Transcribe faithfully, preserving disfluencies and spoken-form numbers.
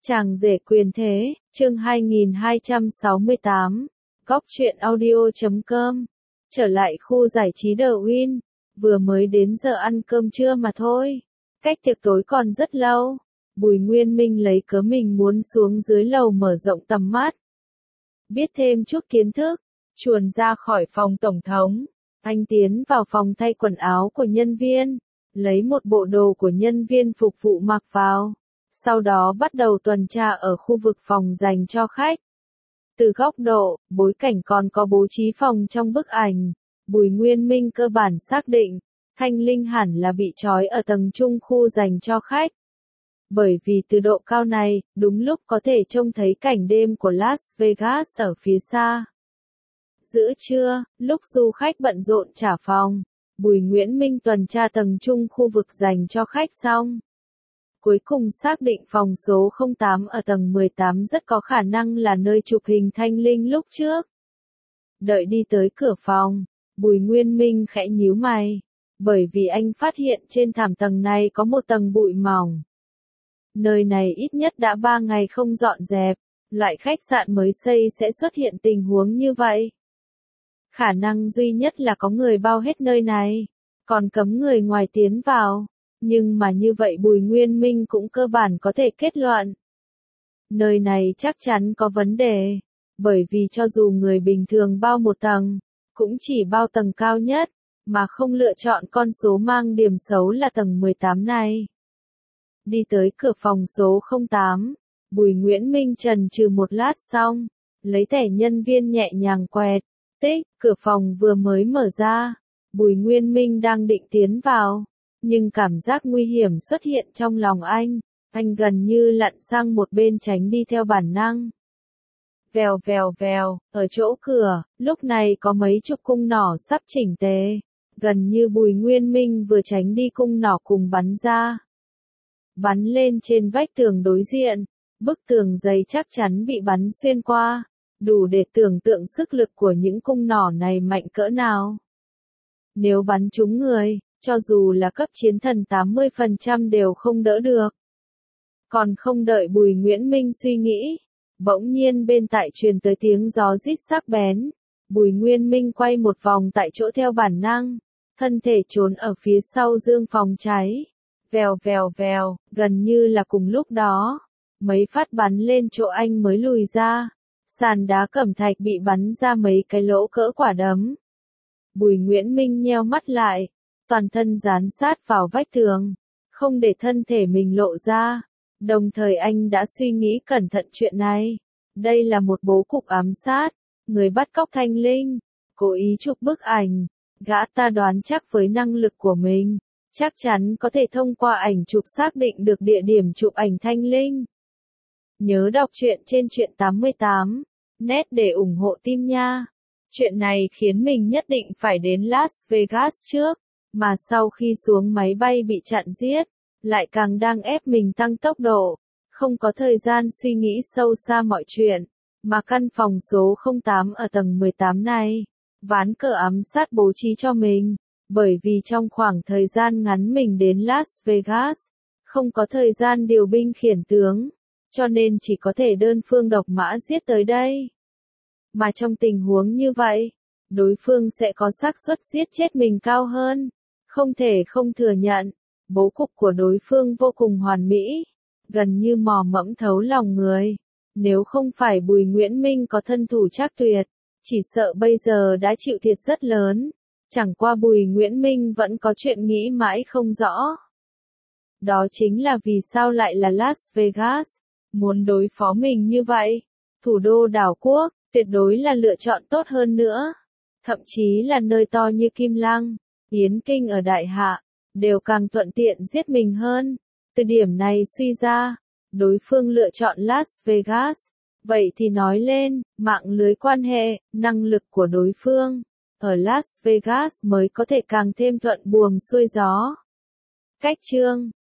Chàng rể quyền thế, chương hai nghìn hai trăm sáu mươi tám, góc truyện audio chấm com. Trở lại khu giải trí The Win, vừa mới đến giờ ăn cơm trưa mà thôi. Cách tiệc tối còn rất lâu. Bùi Nguyên Minh lấy cớ mình muốn xuống dưới lầu mở rộng tầm mắt. Biết thêm chút kiến thức, chuồn ra khỏi phòng tổng thống. Anh tiến vào phòng thay quần áo của nhân viên, lấy một bộ đồ của nhân viên phục vụ mặc vào. Sau đó bắt đầu tuần tra ở khu vực phòng dành cho khách. Từ góc độ, bối cảnh còn có bố trí phòng trong bức ảnh, Bùi Nguyên Minh cơ bản xác định, Thanh Linh hẳn là bị trói ở tầng trung khu dành cho khách. Bởi vì từ độ cao này, đúng lúc có thể trông thấy cảnh đêm của Las Vegas ở phía xa. Giữa trưa, lúc du khách bận rộn trả phòng, Bùi Nguyễn Minh tuần tra tầng trung khu vực dành cho khách xong. Cuối cùng xác định phòng số không tám ở tầng mười tám rất có khả năng là nơi chụp hình Thanh Linh lúc trước. Đợi đi tới cửa phòng, Bùi Nguyên Minh khẽ nhíu mày, bởi vì anh phát hiện trên thảm tầng này có một tầng bụi mỏng. Nơi này ít nhất đã ba ngày không dọn dẹp, loại khách sạn mới xây sẽ xuất hiện tình huống như vậy. Khả năng duy nhất là có người bao hết nơi này, còn cấm người ngoài tiến vào. Nhưng mà như vậy Bùi Nguyên Minh cũng cơ bản có thể kết luận. Nơi này chắc chắn có vấn đề, bởi vì cho dù người bình thường bao một tầng, cũng chỉ bao tầng cao nhất, mà không lựa chọn con số mang điểm xấu là tầng mười tám này. Đi tới cửa phòng số không tám, Bùi Nguyễn Minh chần chừ một lát xong, lấy thẻ nhân viên nhẹ nhàng quẹt, tích, cửa phòng vừa mới mở ra, Bùi Nguyên Minh đang định tiến vào. Nhưng cảm giác nguy hiểm xuất hiện trong lòng anh, anh gần như lặn sang một bên tránh đi theo bản năng. Vèo vèo vèo, ở chỗ cửa, lúc này có mấy chục cung nỏ sắp chỉnh tề, gần như Bùi Nguyên Minh vừa tránh đi cung nỏ cùng bắn ra. Bắn lên trên vách tường đối diện, bức tường dày chắc chắn bị bắn xuyên qua, đủ để tưởng tượng sức lực của những cung nỏ này mạnh cỡ nào. Nếu bắn trúng người, cho dù là cấp chiến thần tám mươi phần trăm đều không đỡ được. Còn không đợi Bùi Nguyễn Minh suy nghĩ, bỗng nhiên bên tại truyền tới tiếng gió rít sắc bén. Bùi Nguyên Minh quay một vòng tại chỗ theo bản năng, thân thể trốn ở phía sau dương phòng cháy. Vèo vèo vèo, gần như là cùng lúc đó, mấy phát bắn lên chỗ anh mới lùi ra. Sàn đá cẩm thạch bị bắn ra mấy cái lỗ cỡ quả đấm. Bùi Nguyễn Minh nheo mắt lại. Toàn thân dán sát vào vách tường, không để thân thể mình lộ ra. Đồng thời anh đã suy nghĩ cẩn thận chuyện này. Đây là một bố cục ám sát, người bắt cóc Thanh Linh, cố ý chụp bức ảnh. Gã ta đoán chắc với năng lực của mình, chắc chắn có thể thông qua ảnh chụp xác định được địa điểm chụp ảnh Thanh Linh. Nhớ đọc truyện trên truyện tám mươi tám, net để ủng hộ team nha. Chuyện này khiến mình nhất định phải đến Las Vegas trước. Mà sau khi xuống máy bay bị chặn giết, lại càng đang ép mình tăng tốc độ, không có thời gian suy nghĩ sâu xa mọi chuyện, mà căn phòng số không tám ở tầng mười tám này, ván cờ ám sát bố trí cho mình, bởi vì trong khoảng thời gian ngắn mình đến Las Vegas, không có thời gian điều binh khiển tướng, cho nên chỉ có thể đơn phương độc mã giết tới đây. Mà trong tình huống như vậy, đối phương sẽ có xác suất giết chết mình cao hơn. Không thể không thừa nhận, bố cục của đối phương vô cùng hoàn mỹ, gần như mò mẫm thấu lòng người. Nếu không phải Bùi Nguyễn Minh có thân thủ trác tuyệt, chỉ sợ bây giờ đã chịu thiệt rất lớn. Chẳng qua Bùi Nguyễn Minh vẫn có chuyện nghĩ mãi không rõ. Đó chính là vì sao lại là Las Vegas, muốn đối phó mình như vậy. Thủ đô đảo quốc, tuyệt đối là lựa chọn tốt hơn nữa. Thậm chí là nơi to như Kim Lăng, Yến Kinh ở Đại Hạ, đều càng thuận tiện giết mình hơn. Từ điểm này suy ra, đối phương lựa chọn Las Vegas. Vậy thì nói lên, mạng lưới quan hệ, năng lực của đối phương, ở Las Vegas mới có thể càng thêm thuận buồm xuôi gió. Cách chương